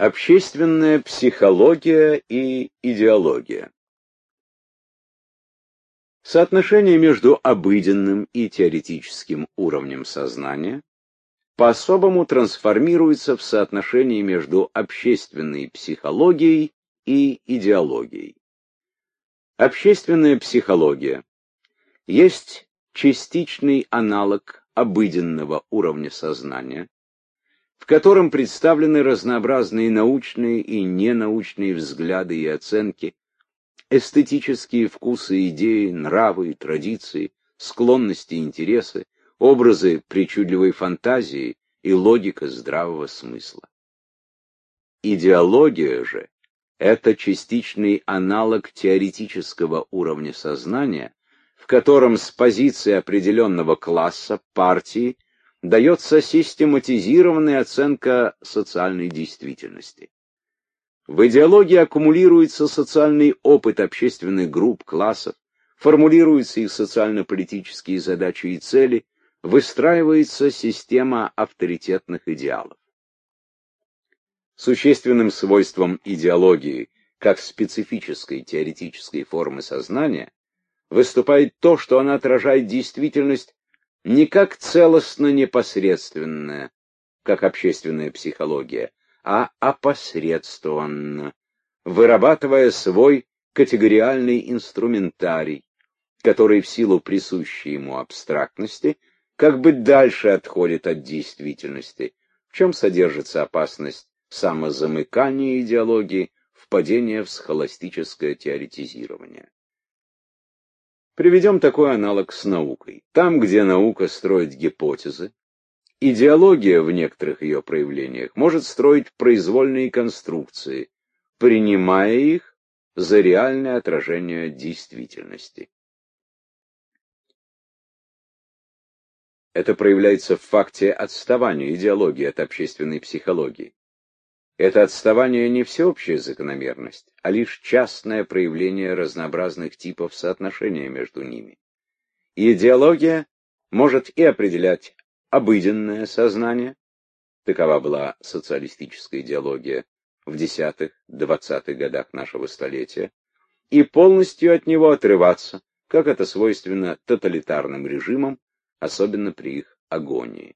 Общественная психология и идеология. Соотношение между обыденным и теоретическим уровнем сознания по-особому трансформируется в соотношении между общественной психологией и идеологией. Общественная психология есть частичный аналог обыденного уровня сознания, в котором представлены разнообразные научные и ненаучные взгляды и оценки, эстетические вкусы, идеи, нравы, традиции, склонности, интересы, образы причудливой фантазии и логика здравого смысла. Идеология же – это частичный аналог теоретического уровня сознания, в котором с позиции определенного класса, партии, дается систематизированная оценка социальной действительности. В идеологии аккумулируется социальный опыт общественных групп, классов, формулируются их социально-политические задачи и цели, выстраивается система авторитетных идеалов. Существенным свойством идеологии, как специфической теоретической формы сознания, выступает то, что она отражает действительность не как целостно непосредственное, как общественная психология, а опосредствованно, вырабатывая свой категориальный инструментарий, который в силу присущей ему абстрактности как бы дальше отходит от действительности, в чем содержится опасность самозамыкания идеологии, впадения в схоластическое теоретизирование. Приведем такой аналог с наукой. Там, где наука строит гипотезы, идеология в некоторых ее проявлениях может строить произвольные конструкции, принимая их за реальное отражение действительности. Это проявляется в факте отставания идеологии от общественной психологии. Это отставание не всеобщая закономерность, а лишь частное проявление разнообразных типов соотношения между ними. И идеология может и определять обыденное сознание, такова была социалистическая идеология в 10-20-х годах нашего столетия, и полностью от него отрываться, как это свойственно тоталитарным режимам, особенно при их агонии.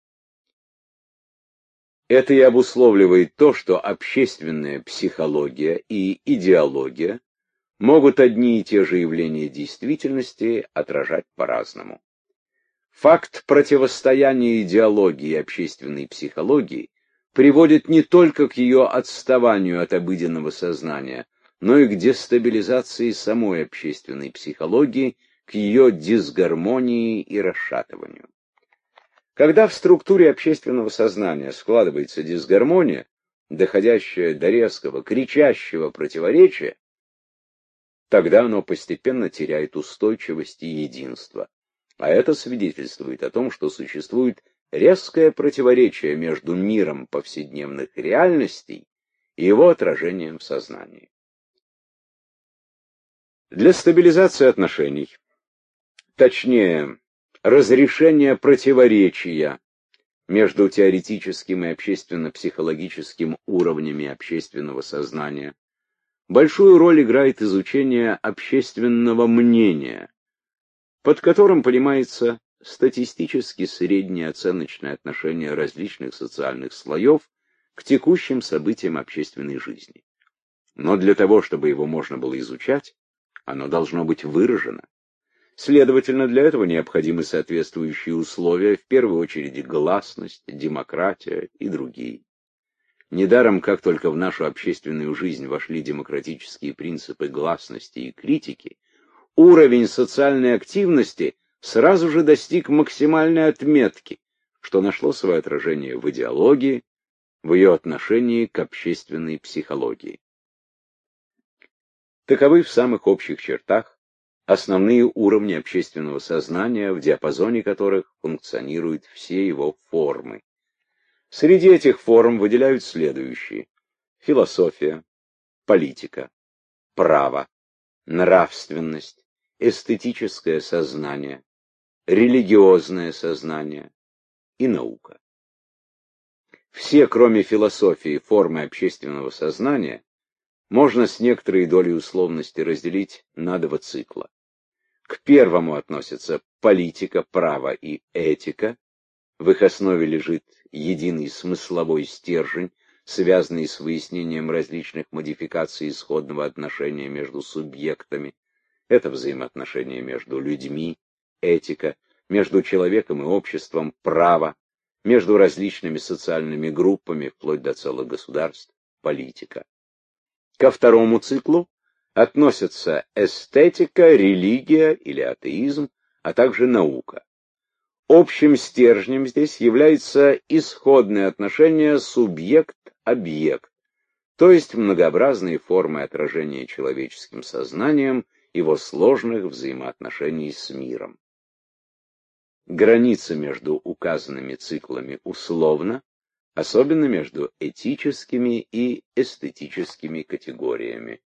Это и обусловливает то, что общественная психология и идеология могут одни и те же явления действительности отражать по-разному. Факт противостояния идеологии и общественной психологии приводит не только к ее отставанию от обыденного сознания, но и к дестабилизации самой общественной психологии, к ее дисгармонии и расшатыванию. Когда в структуре общественного сознания складывается дисгармония, доходящая до резкого, кричащего противоречия, тогда оно постепенно теряет устойчивость и единство. А это свидетельствует о том, что существует резкое противоречие между миром повседневных реальностей и его отражением в сознании. Для стабилизации отношений, точнее, разрешения противоречия между теоретическим и общественно-психологическим уровнями общественного сознания, большую роль играет изучение общественного мнения, под которым понимается статистически среднее оценочное отношение различных социальных слоев к текущим событиям общественной жизни. Но для того, чтобы его можно было изучать, оно должно быть выражено. Следовательно, для этого необходимы соответствующие условия, в первую очередь гласность, демократия и другие. Недаром, как только в нашу общественную жизнь вошли демократические принципы гласности и критики, уровень социальной активности сразу же достиг максимальной отметки, что нашло свое отражение в идеологии, в ее отношении к общественной психологии. Таковы в самых общих чертах основные уровни общественного сознания, в диапазоне которых функционируют все его формы. Среди этих форм выделяют следующие: философия, политика, право, нравственность, эстетическое сознание, религиозное сознание и наука. Все, кроме философии, формы общественного сознания можно с некоторой долей условности разделить на два цикла. К первому относятся политика, право и этика. В их основе лежит единый смысловой стержень, связанный с выяснением различных модификаций исходного отношения между субъектами. Это взаимоотношения между людьми, этика, между человеком и обществом, право, между различными социальными группами, вплоть до целых государств, политика. Ко второму циклу относятся эстетика, религия или атеизм, а также наука. Общим стержнем здесь является исходное отношение субъект-объект, то есть многообразные формы отражения человеческим сознанием его сложных взаимоотношений с миром. Граница между указанными циклами условна, особенно между этическими и эстетическими категориями.